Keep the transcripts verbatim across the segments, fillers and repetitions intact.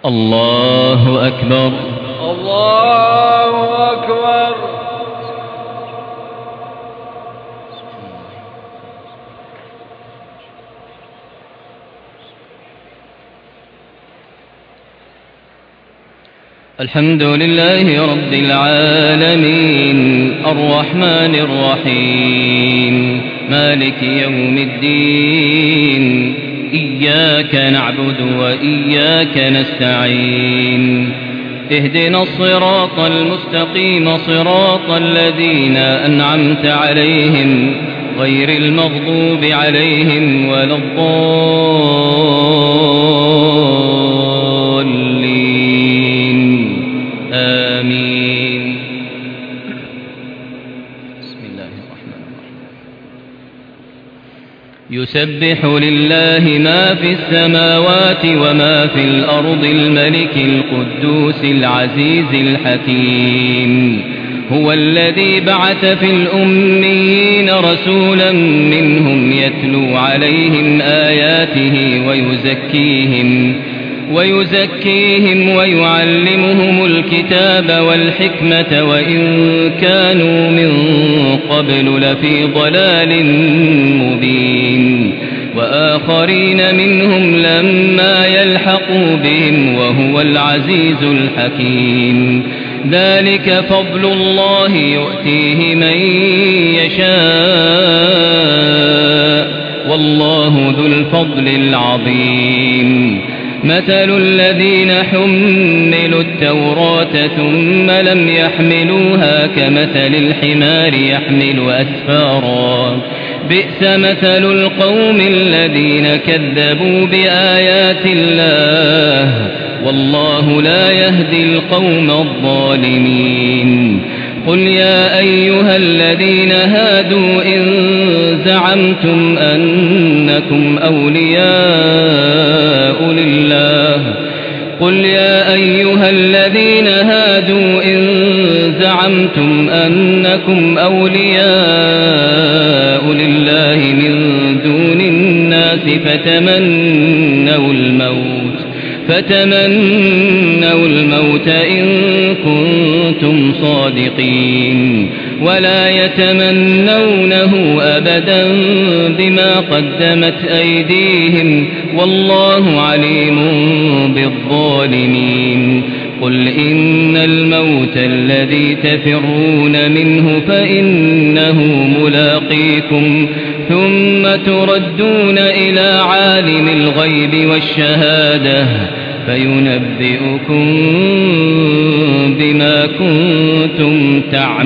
الله أكبر. الله أكبر. الحمد لله رب العالمين الرحمن الرحيم مالك يوم الدين إياك نعبد وإياك نستعين اهدنا الصراط المستقيم صراط الذين أنعمت عليهم غير المغضوب عليهم ولا الضالين آمين. بسم الله الرحمن الرحيم. يسبح لله ما في السماوات وما في الأرض الملك القدوس العزيز الحكيم هو الذي بعث في الأميين رسولا منهم يتلو عليهم آياته ويزكيهم ويزكيهم ويعلمهم الكتاب والحكمة وإن كانوا من قبل لفي ضلال مبين وآخرين منهم لما يلحقوا بهم وهو العزيز الحكيم ذلك فضل الله يؤتيه من يشاء والله ذو الفضل العظيم. مثل الذين حملوا التوراة ثم لم يحملوها كمثل الحمار يحمل أسفارا بئس مثل القوم الذين كذبوا بآيات الله والله لا يهدي القوم الظالمين. قل يا أيها الذين هادوا إن زعمتم أنكم أولياء لله قل يا أيها الذين هادوا إن زعمتم أنكم أولياء لله من دون الناس فتمنوا الموت فتمنوا الموت إن كنتم صادقين ولا يتمنونه أبدا بما قدمت أيديهم والله عليم بالظالمين. قل إن الموت الذي تفرون منه فإنه ملاقيكم ثم تردون إلى عالم الغيب والشهادة فينبئكم بما كنتم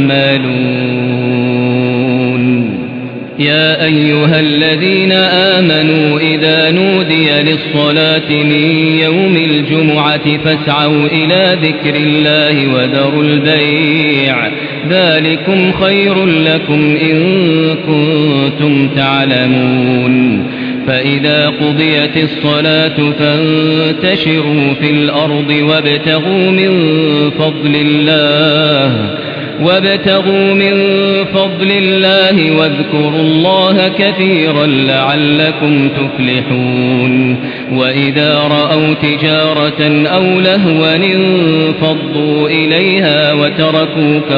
تعملون. يا أيها الذين آمنوا إذا نودي للصلاة من يوم الجمعة فاسعوا إلى ذكر الله وذروا البيع ذلكم خير لكم إن كنتم تعلمون. فإذا قضيت الصلاة فانتشروا في الأرض وابتغوا من فضل الله وابتغوا من فضل الله واذكروا الله كثيرا لعلكم تفلحون. وإذا رأوا تجارة أو لهوا انفضوا إليها وتركوك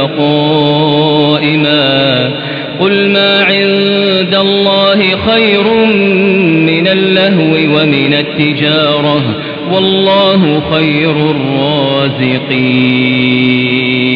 قائما قل ما عند الله خير من اللهو ومن التجارة والله خير الرازقين.